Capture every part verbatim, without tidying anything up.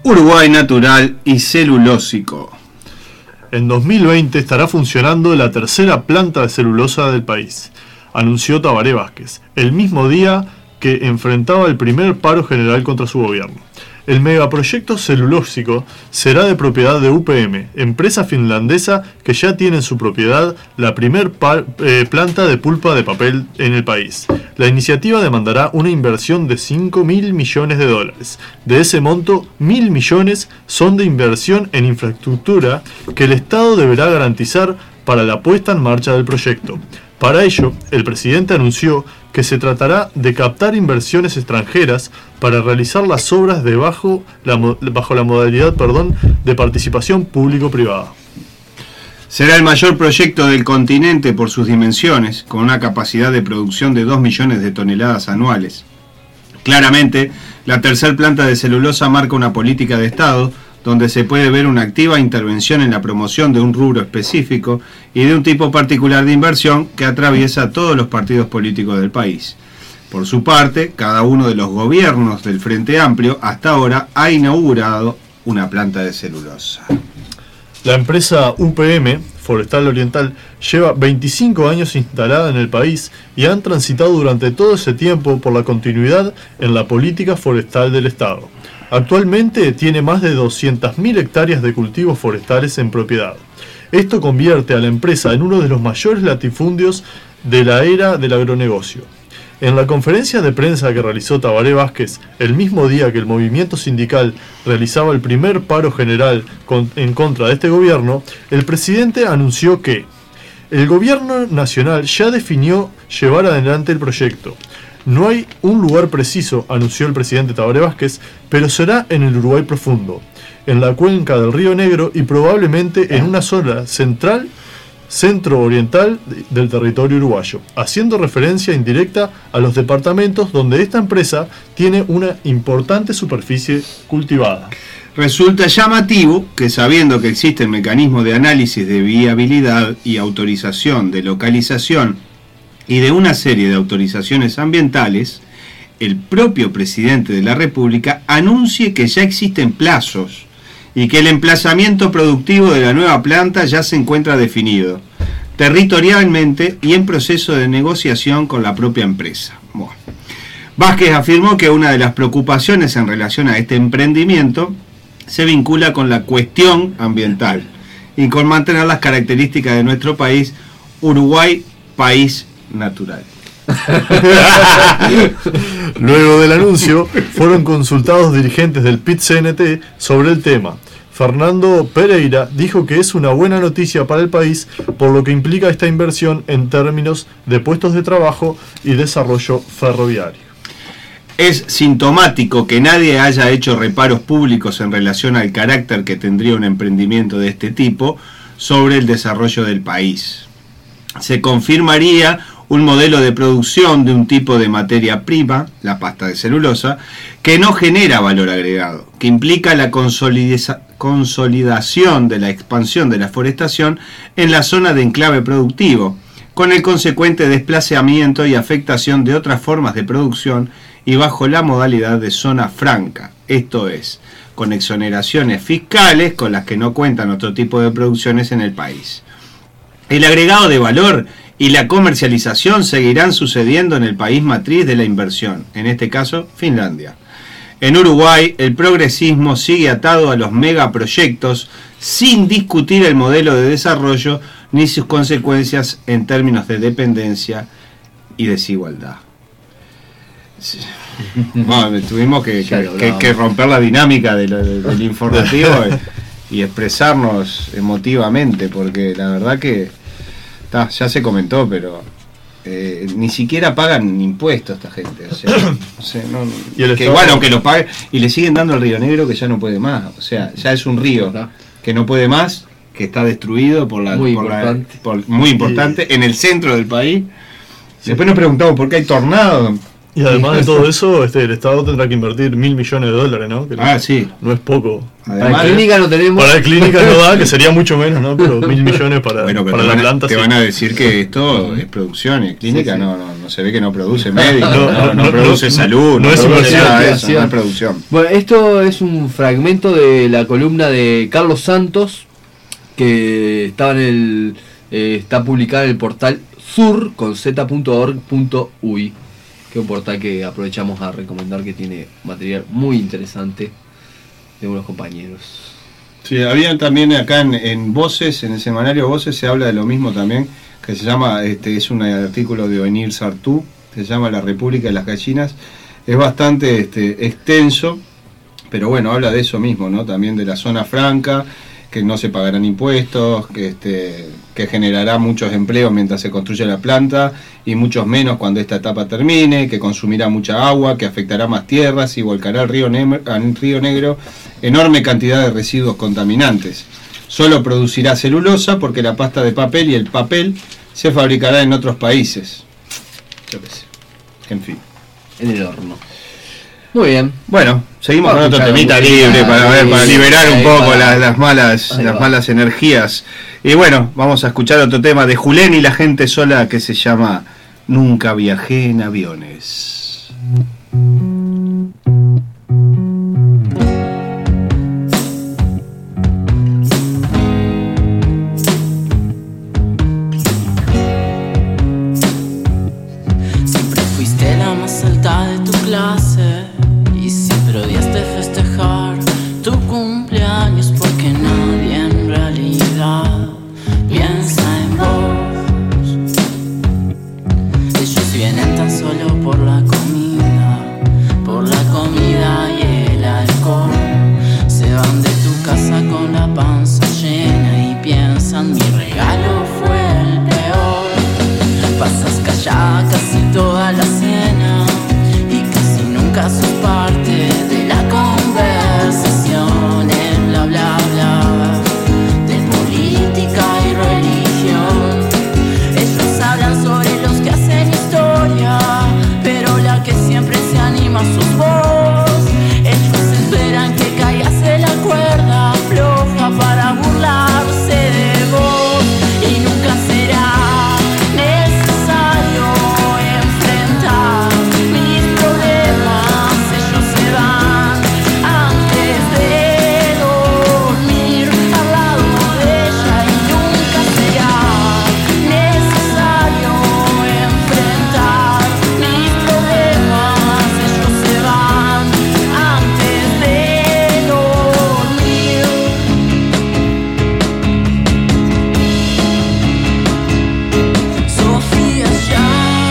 Uruguay natural y celulósico. En dos mil veinte estará funcionando la tercera planta de celulosa del país, anunció Tabaré Vázquez, el mismo día que enfrentaba el primer paro general contra su gobierno. El megaproyecto celulósico será de propiedad de U P M, empresa finlandesa que ya tiene en su propiedad la primer pa- eh, planta de pulpa de papel en el país. La iniciativa demandará una inversión de cinco mil millones de dólares. De ese monto, mil millones son de inversión en infraestructura que el Estado deberá garantizar para la puesta en marcha del proyecto. Para ello, el presidente anunció que se tratará de captar inversiones extranjeras para realizar las obras de bajo la, bajo la modalidad perdón, de participación público-privada. Será el mayor proyecto del continente por sus dimensiones, con una capacidad de producción de dos millones de toneladas anuales. Claramente, la tercer planta de celulosa marca una política de Estado donde se puede ver una activa intervención en la promoción de un rubro específico y de un tipo particular de inversión que atraviesa todos los partidos políticos del país. Por su parte, cada uno de los gobiernos del Frente Amplio hasta ahora ha inaugurado una planta de celulosa. La empresa U P M, Forestal Oriental, lleva veinticinco años instalada en el país y han transitado durante todo ese tiempo por la continuidad en la política forestal del Estado. Actualmente tiene más de doscientas mil hectáreas de cultivos forestales en propiedad. Esto convierte a la empresa en uno de los mayores latifundios de la era del agronegocio. En la conferencia de prensa que realizó Tabaré Vázquez, el mismo día que el movimiento sindical realizaba el primer paro general con, en contra de este gobierno, el presidente anunció que el gobierno nacional ya definió llevar adelante el proyecto. No hay un lugar preciso, anunció el presidente Tabaré Vázquez, pero será en el Uruguay profundo, en la cuenca del Río Negro y probablemente en una zona central, centro-oriental del territorio uruguayo, haciendo referencia indirecta a los departamentos donde esta empresa tiene una importante superficie cultivada. Resulta llamativo que, sabiendo que existe el mecanismo de análisis de viabilidad y autorización de localización y de una serie de autorizaciones ambientales, el propio presidente de la República anuncie que ya existen plazos y que el emplazamiento productivo de la nueva planta ya se encuentra definido territorialmente y en proceso de negociación con la propia empresa. Bueno. Vázquez afirmó que una de las preocupaciones en relación a este emprendimiento se vincula con la cuestión ambiental y con mantener las características de nuestro país, Uruguay, país natural. Luego del anuncio, fueron consultados dirigentes del P I T C N T sobre el tema. Fernando Pereira dijo que es una buena noticia para el país por lo que implica esta inversión en términos de puestos de trabajo y desarrollo ferroviario. Es sintomático que nadie haya hecho reparos públicos en relación al carácter que tendría un emprendimiento de este tipo sobre el desarrollo del país. Se confirmaría un modelo de producción de un tipo de materia prima, la pasta de celulosa, que no genera valor agregado, que implica la consolidación de la expansión de la forestación en la zona de enclave productivo, con el consecuente desplazamiento y afectación de otras formas de producción y bajo la modalidad de zona franca, esto es, con exoneraciones fiscales con las que no cuentan otro tipo de producciones en el país. El agregado de valor y la comercialización seguirán sucediendo en el país matriz de la inversión, en este caso Finlandia. En Uruguay, el progresismo sigue atado a los megaproyectos sin discutir el modelo de desarrollo ni sus consecuencias en términos de dependencia y desigualdad. Bueno, tuvimos que, que, que, que romper la dinámica de lo, de, del informativo y, y expresarnos emotivamente, porque la verdad que ta, ya se comentó, pero eh, ni siquiera pagan impuestos esta gente. O sea, o sea, no, ¿Y el que igual aunque lo paguen y le siguen dando al Río Negro que ya no puede más. O sea, ya es un río que no puede más, que está destruido por la, muy, por importante. La, por, muy importante en el centro del país. Después nos preguntamos por qué hay tornados. Y además de todo eso, este, el Estado tendrá que invertir mil millones de dólares, ¿no? Que ah, no, sí. No es poco. Además, para la clínica no tenemos. Para la clínica no da, que sería mucho menos, ¿no? Pero mil millones para, bueno, pero para la planta. Te sí. van a decir que esto es producción y clínica sí, sí. No, no, no se ve que no produce médicos, no, no, no, no, no produce no, salud, no, no es produce nada de eso, eso, no es producción. Bueno, esto es un fragmento de la columna de Carlos Santos, que estaba en el. Eh, está publicada en el portal sur con z punto org punto u y, que es un portal que aprovechamos a recomendar, que tiene material muy interesante de unos compañeros. Sí, había también acá en, en Voces, en el semanario Voces se habla de lo mismo también, que se llama, este es un artículo de Oenir Sartú, se llama La República de las Gallinas, es bastante este, extenso, pero bueno, habla de eso mismo, ¿no? También de la zona franca, que no se pagarán impuestos, que este que generará muchos empleos mientras se construye la planta y muchos menos cuando esta etapa termine, que consumirá mucha agua, que afectará más tierras y volcará al río, ne- al río Negro enorme cantidad de residuos contaminantes. Solo producirá celulosa porque la pasta de papel y el papel se fabricará en otros países. Yo qué sé. En fin. En el horno. Muy bien. Bueno, seguimos Vamos con otro a temita música, libre para ver, para ahí, liberar un poco para, las, las malas, las va. malas energías. Y bueno, vamos a escuchar otro tema de Julen y la gente sola que se llama Nunca viajé en aviones. Siempre fuiste la más alta de tu clase y siempre odiaste festejar tu cumpleaños porque nadie en realidad piensa en vos. Ellos vienen tan solo por la comida, por la comida y el alcohol. Se van de tu casa con la panza llena y piensan mi regalo fue el peor. Pasas callada casi toda la cena y casi nunca sos parte de la conversación. En bla bla bla de política y religión. Ellos hablan sobre los que hacen historia, pero la que siempre se anima sos vos. Ellos esperan que caigas de la cuerda floja para burlarse de vos y nunca será necesario enfrentar mis problemas. Ellos se van antes de dormir al lado de ella y nunca será necesario enfrentar mis problemas. Ellos se van antes de dormir. Sofía, ya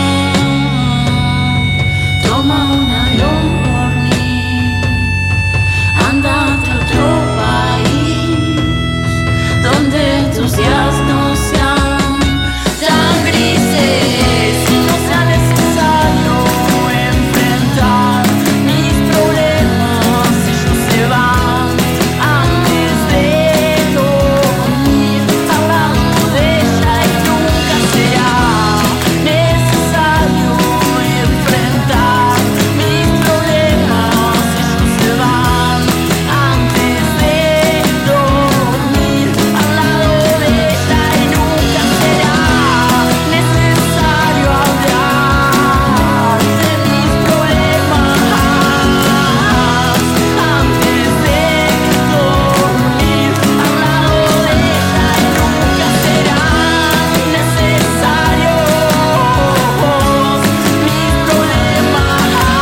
toma un avión por mí, andate a otro país donde tus días no sean tan grises y no sea necesario enfrentar mis problemas. Ellos se van antes de dormir al lado de ella y nunca será necesario enfrentar mis problemas. Ellos se van antes de dormir al lado de ella y nunca será necesario hablar de mis problemas antes de dormir al lado de ella y nunca será necesario mis problemas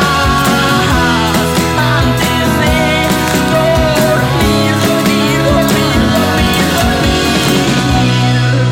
antes de dormir, dormir, dormir, dormir, dormir.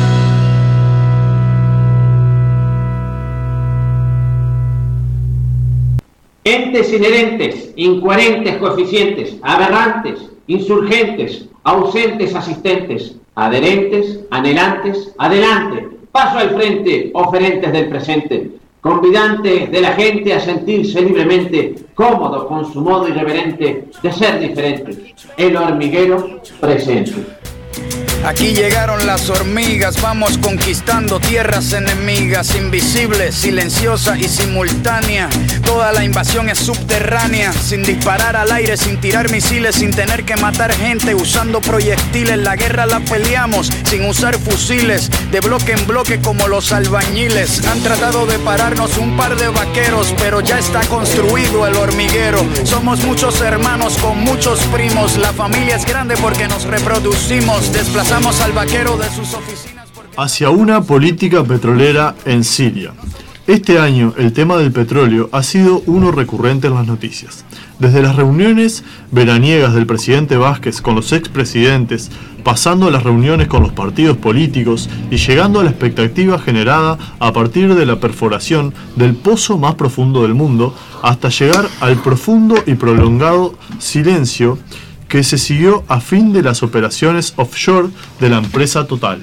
Entes inherentes, incoherentes coeficientes, aberrantes, insurgentes, ausentes asistentes, adherentes, anhelantes, adelante, paso al frente, oferentes del presente, convidantes de la gente a sentirse libremente cómodos con su modo irreverente de ser diferentes. El hormiguero presente. Aquí llegaron las hormigas, vamos conquistando tierras enemigas, invisibles, silenciosa y simultánea. Toda la invasión es subterránea, sin disparar al aire, sin tirar misiles, sin tener que matar gente, usando proyectiles. La guerra la peleamos sin usar fusiles, de bloque en bloque como los albañiles. Han tratado de pararnos un par de vaqueros, pero ya está construido el hormiguero. Somos muchos hermanos con muchos primos, la familia es grande porque nos reproducimos. Desplazamos al vaquero de sus oficinas por... Hacia una política petrolera en Siria. Este año el tema del petróleo ha sido uno recurrente en las noticias. Desde las reuniones veraniegas del presidente Vázquez con los expresidentes, pasando a las reuniones con los partidos políticos y llegando a la expectativa generada a partir de la perforación del pozo más profundo del mundo, hasta llegar al profundo y prolongado silencio que se siguió a fin de las operaciones offshore de la empresa Total.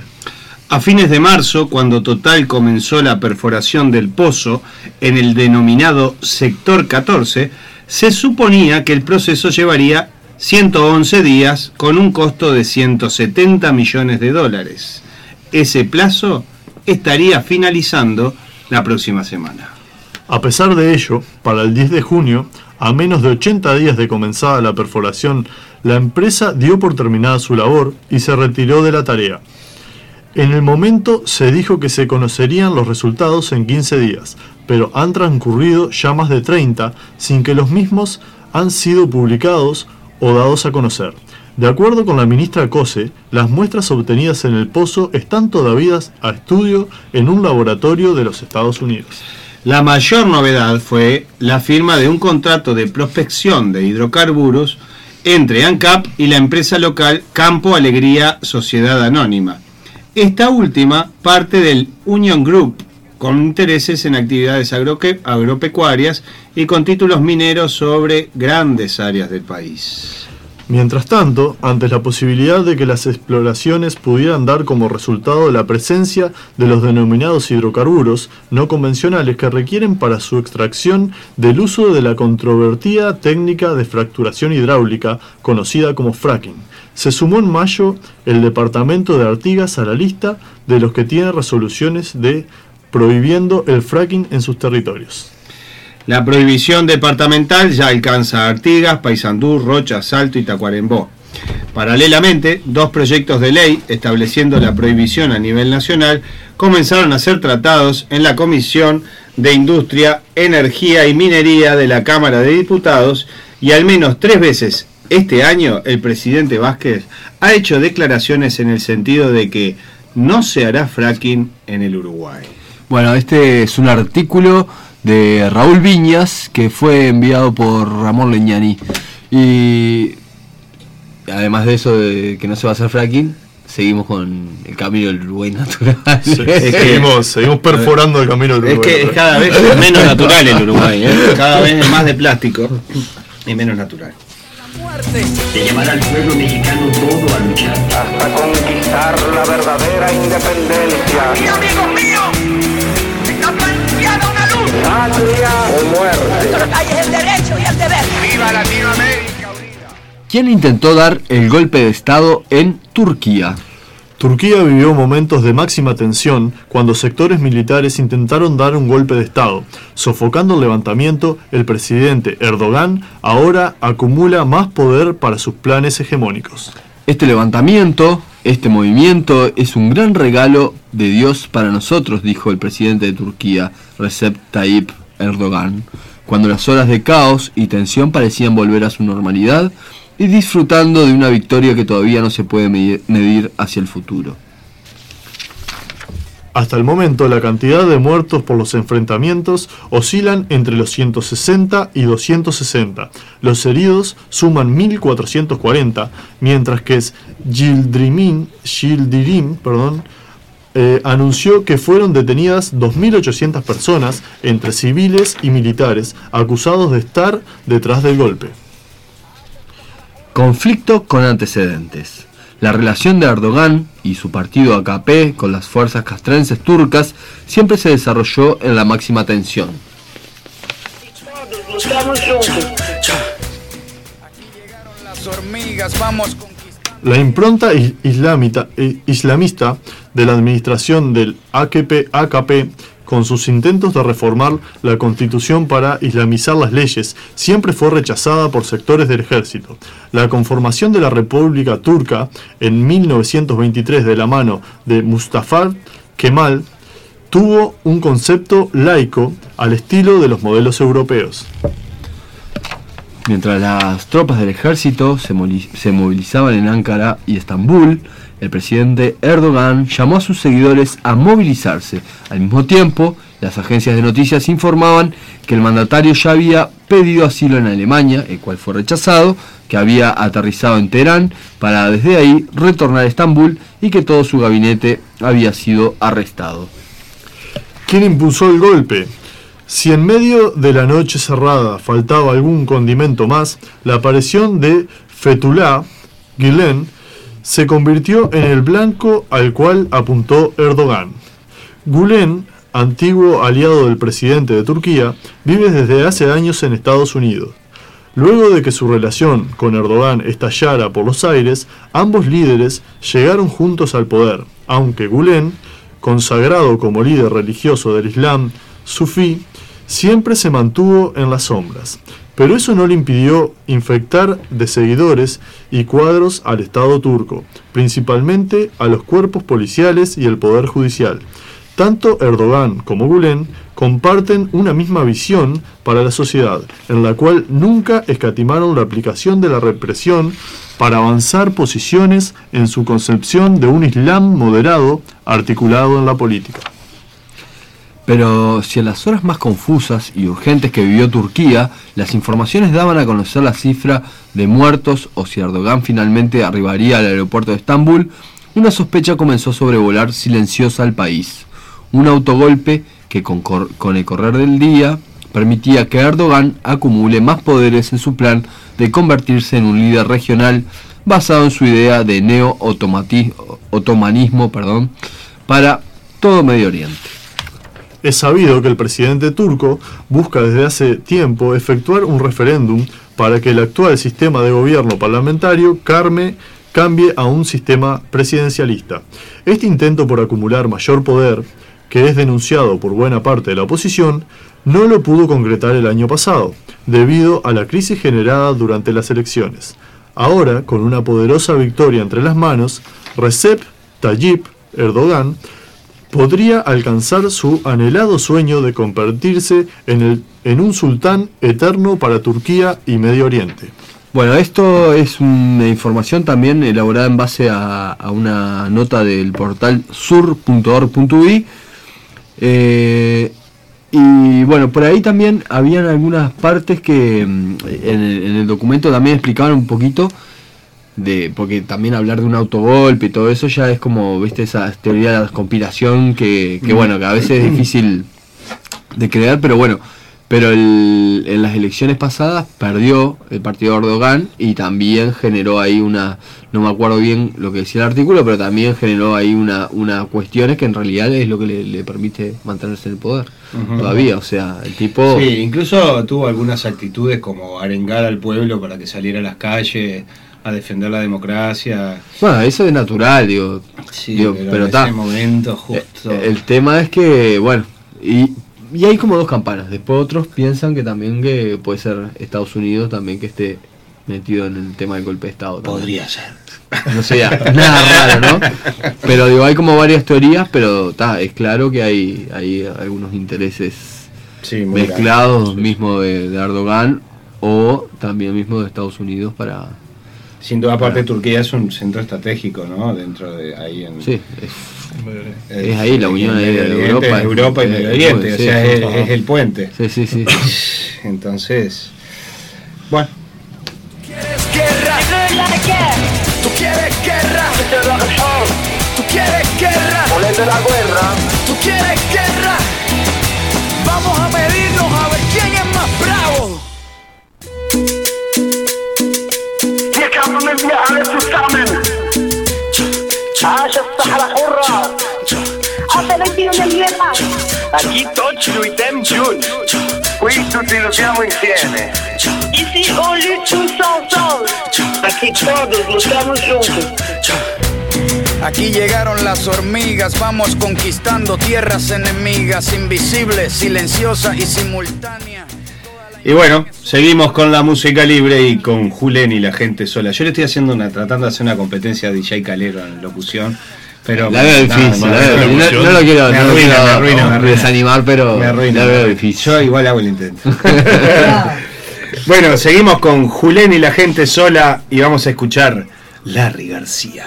A fines de marzo, cuando Total comenzó la perforación del pozo en el denominado Sector catorce, se suponía que el proceso llevaría ciento once días con un costo de ciento setenta millones de dólares. Ese plazo estaría finalizando la próxima semana. A pesar de ello, para el diez de junio, a menos de ochenta días de comenzada la perforación, la empresa dio por terminada su labor y se retiró de la tarea. En el momento se dijo que se conocerían los resultados en quince días, pero han transcurrido ya más de treinta sin que los mismos han sido publicados o dados a conocer. De acuerdo con la ministra Cose, las muestras obtenidas en el pozo están todavía a estudio en un laboratorio de los Estados Unidos. La mayor novedad fue la firma de un contrato de prospección de hidrocarburos entre ANCAP y la empresa local Campo Alegría Sociedad Anónima. Esta última parte del Union Group, con intereses en actividades agroque- agropecuarias y con títulos mineros sobre grandes áreas del país. Mientras tanto, ante la posibilidad de que las exploraciones pudieran dar como resultado la presencia de los denominados hidrocarburos no convencionales que requieren para su extracción del uso de la controvertida técnica de fracturación hidráulica conocida como fracking, se sumó en mayo el departamento de Artigas a la lista de los que tienen resoluciones de prohibiendo el fracking en sus territorios. La prohibición departamental ya alcanza a Artigas, Paysandú, Rocha, Salto y Tacuarembó. Paralelamente, dos proyectos de ley estableciendo la prohibición a nivel nacional comenzaron a ser tratados en la Comisión de Industria, Energía y Minería de la Cámara de Diputados y al menos tres veces este año el presidente Vázquez ha hecho declaraciones en el sentido de que no se hará fracking en el Uruguay. Bueno, este es un artículo de Raúl Viñas que fue enviado por Ramón Leñani. Y además de eso de que no se va a hacer fracking, seguimos con el camino del Uruguay natural. Sí, es que, seguimos, seguimos perforando el camino del Uruguay. Es que es cada vez menos natural el Uruguay, ¿eh? Cada vez es más de plástico y menos natural. De llamar al pueblo mexicano todo a luchar hasta conquistar la verdadera independencia. ¡Mi amigo mío! ¡Está planteada una luz! ¡Patria o muerte! Solo hay el derecho y el deber. ¡Viva Latinoamérica unida! ¿Quién intentó dar el golpe de Estado en Turquía? Turquía vivió momentos de máxima tensión cuando sectores militares intentaron dar un golpe de Estado. Sofocando el levantamiento, el presidente Erdogan ahora acumula más poder para sus planes hegemónicos. Este levantamiento, este movimiento es un gran regalo de Dios para nosotros, dijo el presidente de Turquía, Recep Tayyip Erdogan, cuando las horas de caos y tensión parecían volver a su normalidad y disfrutando de una victoria que todavía no se puede medir hacia el futuro. Hasta el momento, la cantidad de muertos por los enfrentamientos oscilan entre los ciento sesenta y doscientos sesenta. Los heridos suman mil cuatrocientos cuarenta, mientras que Yildirim, Yildirim perdón, eh, anunció que fueron detenidas dos mil ochocientas personas, entre civiles y militares, acusados de estar detrás del golpe. Conflicto con antecedentes. La relación de Erdogan y su partido A K P con las fuerzas castrenses turcas siempre se desarrolló en la máxima tensión. Aquí llegaron las hormigas, vamos conquistando La impronta islamita, eh, islamista de la administración del A K P, A K P, con sus intentos de reformar la constitución para islamizar las leyes, siempre fue rechazada por sectores del ejército. La conformación de la República Turca en mil novecientos veintitrés de la mano de Mustafa Kemal tuvo un concepto laico al estilo de los modelos europeos. Mientras las tropas del ejército se, se movilizaban en Ankara y Estambul, el presidente Erdogan llamó a sus seguidores a movilizarse. Al mismo tiempo, las agencias de noticias informaban que el mandatario ya había pedido asilo en Alemania, el cual fue rechazado, que había aterrizado en Teherán para desde ahí retornar a Estambul y que todo su gabinete había sido arrestado. ¿Quién impulsó el golpe? Si en medio de la noche cerrada faltaba algún condimento más, la aparición de Fethullah Gülen se convirtió en el blanco al cual apuntó Erdogan. Gülen, antiguo aliado del presidente de Turquía, vive desde hace años en Estados Unidos. Luego de que su relación con Erdogan estallara por los aires, ambos líderes llegaron juntos al poder, aunque Gülen, consagrado como líder religioso del Islam sufí, siempre se mantuvo en las sombras, pero eso no le impidió infectar de seguidores y cuadros al Estado turco, principalmente a los cuerpos policiales y el poder judicial. Tanto Erdogan como Gülen comparten una misma visión para la sociedad, en la cual nunca escatimaron la aplicación de la represión para avanzar posiciones en su concepción de un Islam moderado articulado en la política. Pero si en las horas más confusas y urgentes que vivió Turquía, las informaciones daban a conocer la cifra de muertos o si Erdogan finalmente arribaría al aeropuerto de Estambul, una sospecha comenzó a sobrevolar silenciosa al país. Un autogolpe que con, cor- con el correr del día permitía que Erdogan acumule más poderes en su plan de convertirse en un líder regional basado en su idea de neo-otomanismo perdón, para todo Medio Oriente. Es sabido que el presidente turco busca desde hace tiempo efectuar un referéndum para que el actual sistema de gobierno parlamentario carme, cambie a un sistema presidencialista. Este intento por acumular mayor poder, que es denunciado por buena parte de la oposición, no lo pudo concretar el año pasado, debido a la crisis generada durante las elecciones. Ahora, con una poderosa victoria entre las manos, Recep Tayyip Erdogan podría alcanzar su anhelado sueño de convertirse en, el, en un sultán eterno para Turquía y Medio Oriente. Bueno, esto es una información también elaborada en base a, a una nota del portal sur punto org punto uy. Eh, y bueno, por ahí también habían algunas partes que en el, en el documento también explicaban un poquito de, porque también hablar de un autogolpe y todo eso ya es como, viste, esa teoría de la conspiración que, que bueno, que a veces es difícil de creer, pero bueno, pero el, en las elecciones pasadas perdió el partido de Erdogan y también generó ahí una, no me acuerdo bien lo que decía el artículo, pero también generó ahí una, una cuestiones que en realidad es lo que le, le permite mantenerse en el poder. Uh-huh. Todavía, o sea, el tipo... Sí, incluso tuvo algunas actitudes como arengar al pueblo para que saliera a las calles a defender la democracia. Bueno, eso es natural, digo. Sí, digo, pero, pero en ta, ese momento justo... El, el tema es que, bueno, y... Y hay como dos campanas. Después otros piensan que también que puede ser Estados Unidos también que esté metido en el tema del golpe de Estado. También. Podría ser. No sé, ya, nada raro, ¿no? Pero digo, hay como varias teorías, pero ta, es claro que hay, hay algunos intereses sí, mezclados, grave. mismo de, de Erdogan o también mismo de Estados Unidos para... Sin duda, aparte, Turquía es un centro estratégico, ¿no? Dentro de ahí en... Sí, es, es, es ahí la unión de, de Europa. Europa y Medio Oriente, o sí, sea, sí, es, sí. es el puente. Sí, sí, sí. Entonces, bueno. ¿Quieres guerra? ¿Tú quieres guerra? ¿Tú quieres guerra? Ponete la guerra. ¿Tú quieres guerra? Vamos a medirnos a ver quién es más bravo. Hier kämpfen wir alle zusammen. عاش الصحراء حرة. Aquí todos luitem junts. qui tutti lottiamo insieme. Ici on lutte tous ensemble. Aquí todos luchamos juntos. Aquí llegaron las hormigas, vamos conquistando tierras enemigas, invisibles, silenciosas y simultáneas. Y bueno, seguimos con la música libre y con Julen y la gente sola. Yo le estoy haciendo una, tratando de hacer una competencia a D J Calero en locución, pero la veo difícil, nada, la veo, no, no, no lo quiero, me no lo arruina, quiero me arruina, me arruina. desanimar, pero me arruina, la veo me difícil. Yo igual hago el intento. Bueno, seguimos con Julen y la gente sola y vamos a escuchar Larry García.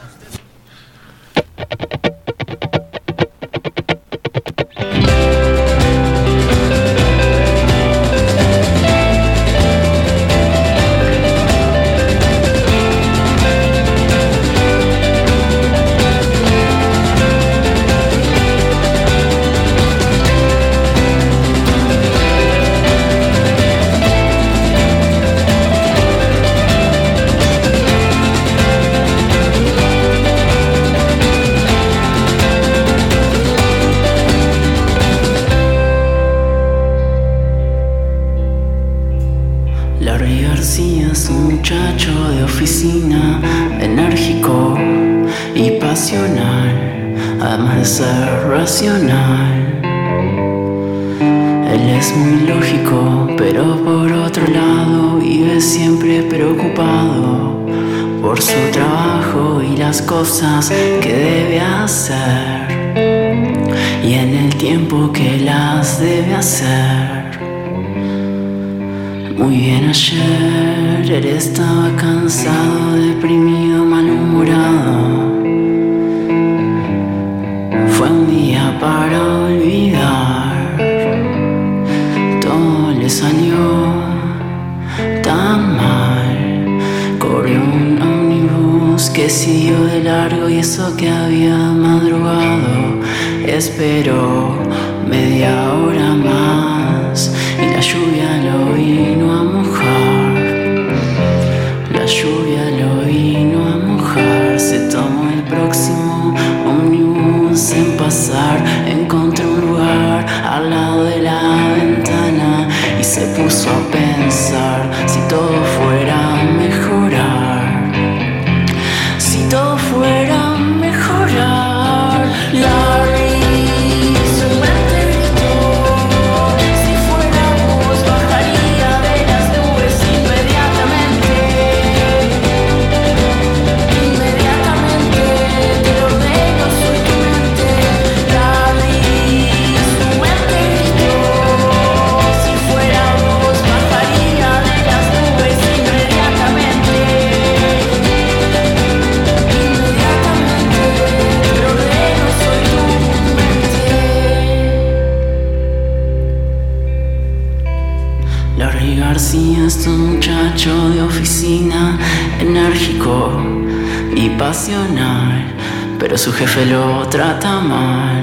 Además de ser racional, él es muy lógico, pero por otro lado vive siempre preocupado por su trabajo y las cosas que debe hacer y en el tiempo que las debe hacer. Muy bien, ayer él estaba cansado, deprimido, malhumorado. Fue un día para olvidar, todo le salió tan mal. Corrió un ómnibus que siguió de largo y eso que había madrugado. Esperó media hora más y la lluvia lo vino a mojar. La lluvia lo vino a mojar. Se tomó el próximo ómnibus en pasar. Encontró un lugar al lado de la ventana y se puso a pensar si todo fuera a mejorar. Si todo fuera a mejorar. Larry, su mente gritó. Si fuera vos, bajaría de las nubes inmediatamente. Inmediatamente, te lo ordeno, soy tu mente. Larry, su mente gritó. Si fuera vos, bajaría de las nubes inmediatamente. Inmediatamente, te lo ordeno, soy tu mente. Larry García es un muchacho de oficina, enérgico y pasional, pero su jefe lo trata mal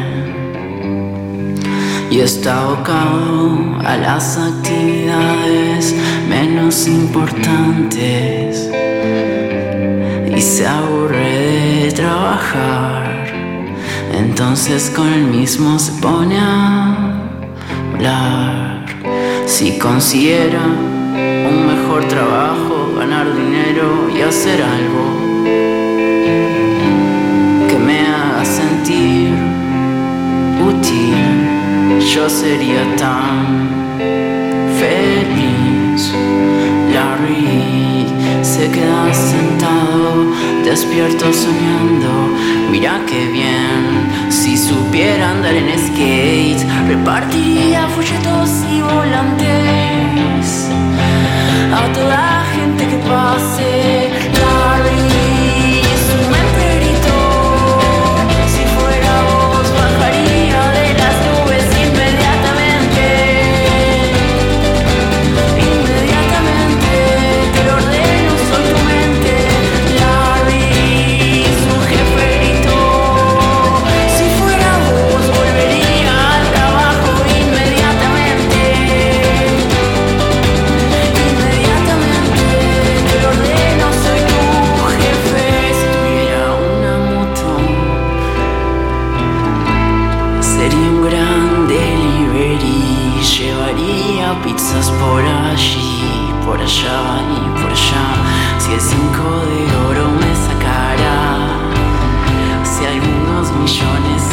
y está abocado a las actividades menos importantes y se aburre de trabajar. Entonces con él mismo se pone a hablar. Si consiguiera un mejor trabajo, ganar dinero y hacer algo que me haga sentir útil, yo sería tan feliz. Larry se queda sentado, despierto soñando. Mira qué bien, si supiera andar en skate, repartiría folletos y volantes a toda la gente que pase. Larry, su mente gritó. Si fuera vos, bajaría de las nubes inmediatamente. Inmediatamente, te lo ordeno, soy tu mente. Larry, su jefe gritó. Si fuera vos, volvería al trabajo inmediatamente. Inmediatamente. pizzas por allí, por allá y por allá. Si el cinco de oro me sacará, si algunos millones